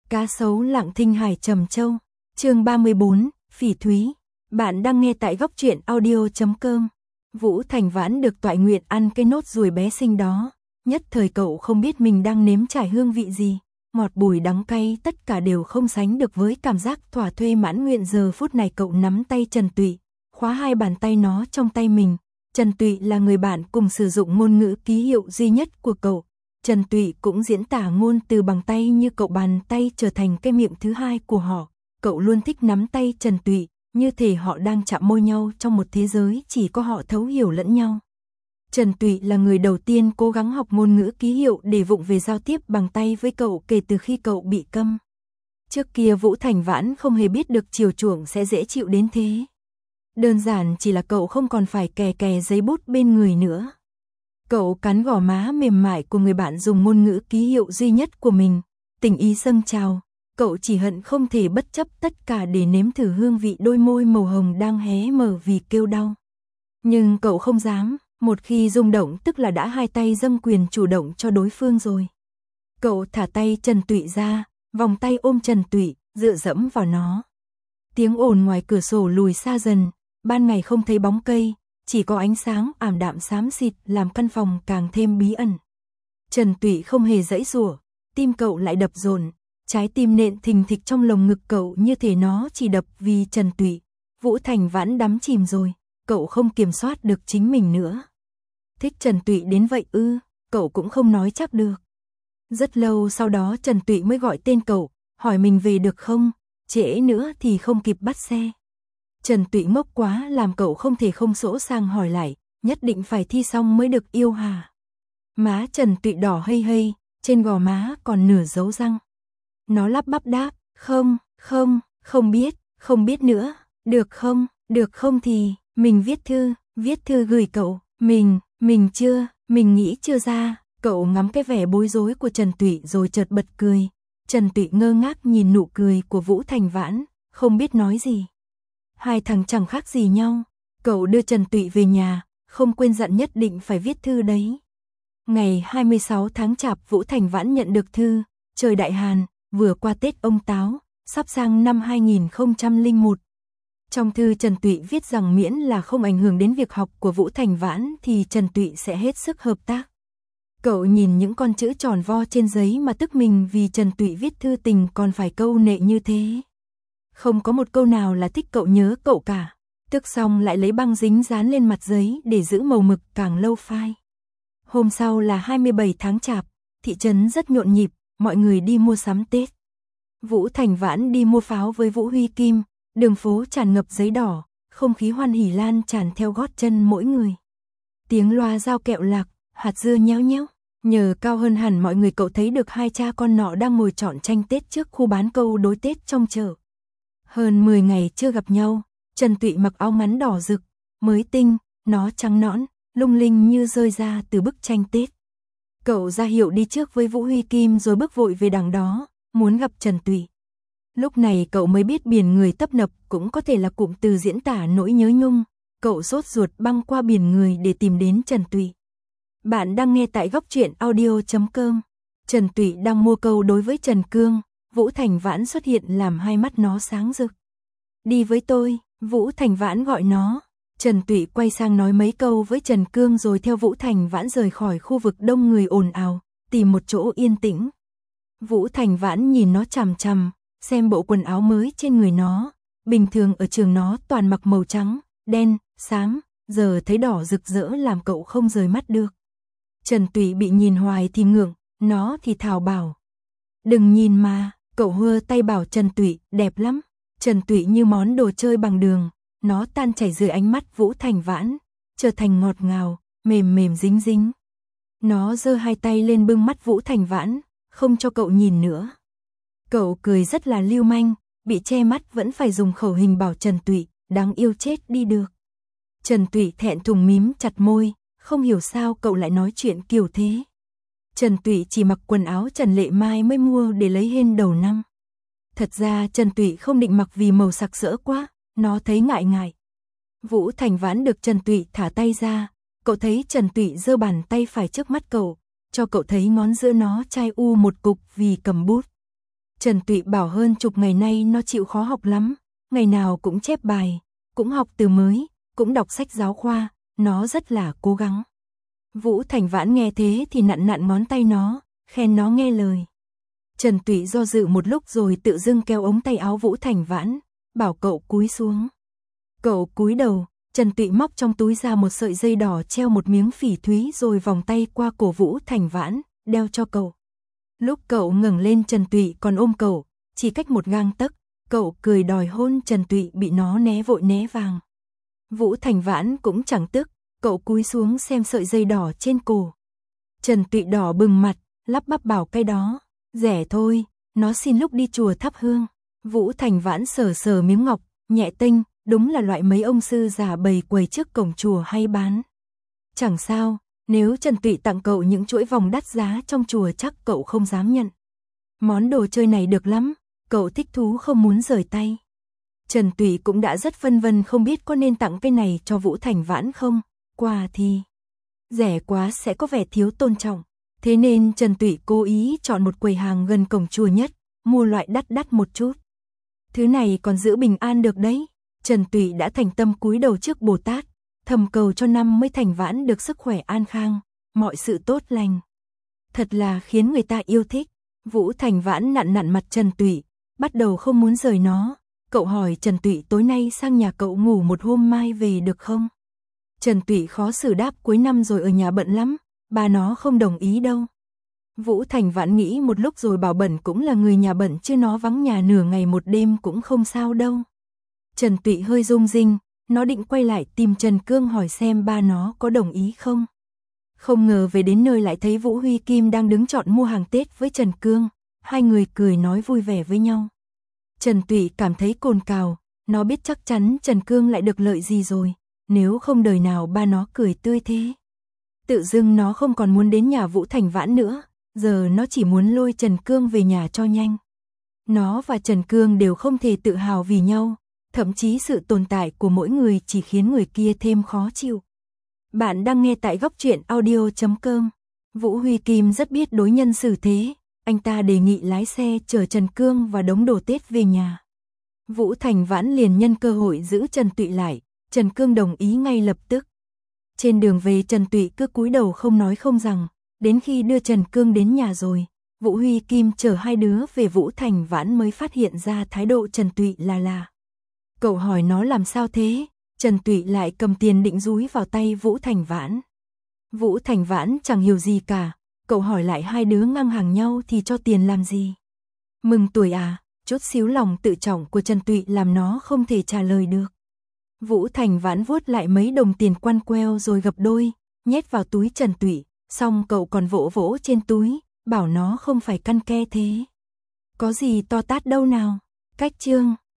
Cá sấu lặng thinh hải trầm châu. Chương 34, Phỉ Thúy. Bạn đang nghe tại góc truyện audio.com. Vũ Thành Vãn được toại nguyện ăn cái nốt ruồi bé xinh đó, nhất thời cậu không biết mình đang nếm trải hương vị gì, ngọt bùi đắng cay tất cả đều không sánh được với cảm giác thỏa thuê mãn nguyện. Giờ phút này cậu nắm tay Trần Tụy, khóa hai bàn tay nó trong tay mình. Trần Tụy là người bạn cùng sử dụng ngôn ngữ ký hiệu duy nhất của cậu. Trần Tụy cũng diễn tả ngôn từ bằng tay như cậu, bàn tay trở thành cái miệng thứ hai của họ. Cậu luôn thích nắm tay Trần Tụy, như thể họ đang chạm môi nhau trong một thế giới chỉ có họ thấu hiểu lẫn nhau. Trần Tụy là người đầu tiên cố gắng học ngôn ngữ ký hiệu để vụng về giao tiếp bằng tay với cậu kể từ khi cậu bị câm. Trước kia Vũ Thành Vãn không hề biết được chiều chuộng sẽ dễ chịu đến thế. Đơn giản chỉ là cậu không còn phải kè kè giấy bút bên người nữa. Cậu cắn gò má mềm mại của người bạn dùng ngôn ngữ ký hiệu duy nhất của mình, tình ý dâng trào. Cậu chỉ hận không thể bất chấp tất cả để nếm thử hương vị đôi môi màu hồng đang hé mở vì kêu đau. Nhưng cậu không dám, một khi rung động tức là đã hai tay dâng quyền chủ động cho đối phương rồi. Cậu thả tay Trần Tụy ra, vòng tay ôm Trần Tụy, dựa dẫm vào nó. Tiếng ồn ngoài cửa sổ lùi xa dần, ban ngày không thấy bóng cây, chỉ có ánh sáng ảm đạm xám xịt làm căn phòng càng thêm bí ẩn. Trần Tụy không hề giãy giụa, tim cậu lại đập dồn, trái tim nện thình thịch trong lồng ngực cậu như thể nó chỉ đập vì Trần Tụy. Vũ Thành Vãn đắm chìm rồi, cậu không kiểm soát được chính mình nữa. Thích Trần Tụy đến vậy ư? Cậu cũng không nói chắc được. Rất lâu sau đó Trần Tụy mới gọi tên cậu, hỏi mình về được không, trễ nữa thì không kịp bắt xe. Trần Tụy ngốc quá làm cậu không thể không sỗ sang hỏi lại, nhất định phải thi xong mới được yêu hả? Má Trần Tụy đỏ hây hây, trên gò má còn nửa dấu răng. Nó lắp bắp đáp, không biết nữa, được không thì, mình viết thư gửi cậu, mình nghĩ chưa ra. Cậu ngắm cái vẻ bối rối của Trần Tụy rồi chợt bật cười. Trần Tụy ngơ ngác nhìn nụ cười của Vũ Thành Vãn, không biết nói gì. Hai thằng chẳng khác gì nhau. Cậu đưa Trần Tụy về nhà, không quên dặn nhất định phải viết thư đấy. Ngày 26 tháng Chạp Vũ Thành Vãn nhận được thư. Trời đại hàn, vừa qua Tết Ông Táo, sắp sang năm 2001. Trong thư Trần Tụy viết rằng miễn là không ảnh hưởng đến việc học của Vũ Thành Vãn thì Trần Tụy sẽ hết sức hợp tác. Cậu nhìn những con chữ tròn vo trên giấy mà tức mình vì Trần Tụy viết thư tình còn phải câu nệ như thế. Không có một câu nào là thích cậu nhớ cậu cả. Tức xong lại lấy băng dính dán lên mặt giấy để giữ màu mực càng lâu phai. Hôm sau là 27 tháng Chạp, thị trấn rất nhộn nhịp, mọi người đi mua sắm Tết. Vũ Thành Vãn đi mua pháo với Vũ Huy Kim, đường phố tràn ngập giấy đỏ, không khí hoan hỉ lan tràn theo gót chân mỗi người. Tiếng loa dao kẹo lạc, hạt dưa nhéo nhéo. Nhờ cao hơn hẳn mọi người cậu thấy được hai cha con nọ đang ngồi chọn tranh Tết trước khu bán câu đối Tết trong chợ. Hơn 10 ngày chưa gặp nhau, Trần Tụy mặc áo ngắn đỏ rực, mới tinh, nó trắng nõn, lung linh như rơi ra từ bức tranh Tết. Cậu ra hiệu đi trước với Vũ Huy Kim rồi bước vội về đằng đó, muốn gặp Trần Tụy. Lúc này cậu mới biết biển người tấp nập cũng có thể là cụm từ diễn tả nỗi nhớ nhung. Cậu sốt ruột băng qua biển người để tìm đến Trần Tụy. Bạn đang nghe tại góc truyện audio.com. Trần Tụy đang mua câu đối với Trần Cương. Vũ Thành Vãn xuất hiện làm hai mắt nó sáng rực. Đi với tôi, Vũ Thành Vãn gọi nó. Trần Tụy quay sang nói mấy câu với Trần Cương rồi theo Vũ Thành Vãn rời khỏi khu vực đông người ồn ào, tìm một chỗ yên tĩnh. Vũ Thành Vãn nhìn nó chằm chằm, xem bộ quần áo mới trên người nó. Bình thường ở trường nó toàn mặc màu trắng, đen, xám, giờ thấy đỏ rực rỡ làm cậu không rời mắt được. Trần Tụy bị nhìn hoài thì ngượng, nó thì thào bảo. Đừng nhìn mà, cậu hưa tay bảo Trần Tụy, đẹp lắm. Trần Tụy như món đồ chơi bằng đường, nó tan chảy dưới ánh mắt Vũ Thành Vãn, trở thành ngọt ngào, mềm mềm dính dính. Nó giơ hai tay lên bưng mắt Vũ Thành Vãn, không cho cậu nhìn nữa. Cậu cười rất là lưu manh, bị che mắt vẫn phải dùng khẩu hình bảo Trần Tụy, đáng yêu chết đi được. Trần Tụy thẹn thùng mím chặt môi, không hiểu sao cậu lại nói chuyện kiểu thế. Trần Tụy chỉ mặc quần áo Trần Lệ Mai mới mua để lấy hên đầu năm. Thật ra Trần Tụy không định mặc vì màu sặc sỡ quá, nó thấy ngại ngại. Vũ Thành Vãn được Trần Tụy thả tay ra, cậu thấy Trần Tụy giơ bàn tay phải trước mắt cậu, cho cậu thấy ngón giữa nó chai u một cục vì cầm bút. Trần Tụy bảo hơn chục ngày nay nó chịu khó học lắm, ngày nào cũng chép bài, cũng học từ mới, cũng đọc sách giáo khoa, nó rất là cố gắng. Vũ Thành Vãn nghe thế thì nặn nặn ngón tay nó, khen nó nghe lời. Trần Tụy do dự một lúc rồi tự dưng kéo ống tay áo Vũ Thành Vãn, bảo cậu cúi xuống. Cậu cúi đầu, Trần Tụy móc trong túi ra một sợi dây đỏ treo một miếng phỉ thúy rồi vòng tay qua cổ Vũ Thành Vãn, đeo cho cậu. Lúc cậu ngẩng lên Trần Tụy còn ôm cậu, chỉ cách một gang tấc, cậu cười đòi hôn Trần Tụy bị nó né vội né vàng. Vũ Thành Vãn cũng chẳng tức, cậu cúi xuống xem sợi dây đỏ trên cổ. Trần Tụy đỏ bừng mặt, lắp bắp bảo cái đó, rẻ thôi, nó xin lúc đi chùa thắp hương. Vũ Thành Vãn sờ sờ miếng ngọc, nhẹ tênh, đúng là loại mấy ông sư già bày quầy trước cổng chùa hay bán. Chẳng sao, nếu Trần Tụy tặng cậu những chuỗi vòng đắt giá trong chùa chắc cậu không dám nhận. Món đồ chơi này được lắm, cậu thích thú không muốn rời tay. Trần Tụy cũng đã rất phân vân không biết có nên tặng cái này cho Vũ Thành Vãn không, quà thì rẻ quá sẽ có vẻ thiếu tôn trọng. Thế nên Trần Tụy cố ý chọn một quầy hàng gần cổng chùa nhất, mua loại đắt đắt một chút. Thứ này còn giữ bình an được đấy. Trần Tụy đã thành tâm cúi đầu trước Bồ Tát, thầm cầu cho năm mới Thành Vãn được sức khỏe an khang, mọi sự tốt lành. Thật là khiến người ta yêu thích. Vũ Thành Vãn nặn nặn mặt Trần Tụy, bắt đầu không muốn rời nó. Cậu hỏi Trần Tụy tối nay sang nhà cậu ngủ một hôm mai về được không? Trần Tụy khó xử đáp cuối năm rồi ở nhà bận lắm, bà nó không đồng ý đâu. Vũ Thành Vãn nghĩ một lúc rồi bảo Bẩn cũng là người nhà bận chứ nó vắng nhà nửa ngày một đêm cũng không sao đâu. Trần Tụy hơi rung rinh, nó định quay lại tìm Trần Cương hỏi xem ba nó có đồng ý không. Không ngờ về đến nơi lại thấy Vũ Huy Kim đang đứng chọn mua hàng Tết với Trần Cương, hai người cười nói vui vẻ với nhau. Trần Tụy cảm thấy cồn cào, nó biết chắc chắn Trần Cương lại được lợi gì rồi, nếu không đời nào ba nó cười tươi thế. Tự dưng nó không còn muốn đến nhà Vũ Thành Vãn nữa, giờ nó chỉ muốn lôi Trần Cương về nhà cho nhanh. Nó và Trần Cương đều không thể tự hào vì nhau, thậm chí sự tồn tại của mỗi người chỉ khiến người kia thêm khó chịu. Bạn đang nghe tại góc truyện audio.com. Vũ Huy Kim rất biết đối nhân xử thế, anh ta đề nghị lái xe chở Trần Cương và đống đồ Tết về nhà. Vũ Thành Vãn liền nhân cơ hội giữ Trần Tụy lại, Trần Cương đồng ý ngay lập tức. Trên đường về Trần Tụy cứ cúi đầu không nói không rằng, đến khi đưa Trần Cương đến nhà rồi, Vũ Huy Kim chở hai đứa về Vũ Thành Vãn mới phát hiện ra thái độ Trần Tụy là. Cậu hỏi nó làm sao thế, Trần Tụy lại cầm tiền định dúi vào tay Vũ Thành Vãn. Vũ Thành Vãn chẳng hiểu gì cả, cậu hỏi lại hai đứa ngang hàng nhau thì cho tiền làm gì. Mừng tuổi à, chút xíu lòng tự trọng của Trần Tụy làm nó không thể trả lời được. Vũ Thành Vãn vuốt lại mấy đồng tiền quăn queo rồi gập đôi, nhét vào túi Trần Tụy, xong cậu còn vỗ vỗ trên túi, bảo nó không phải căn ke thế. Có gì to tát đâu nào, cách chương.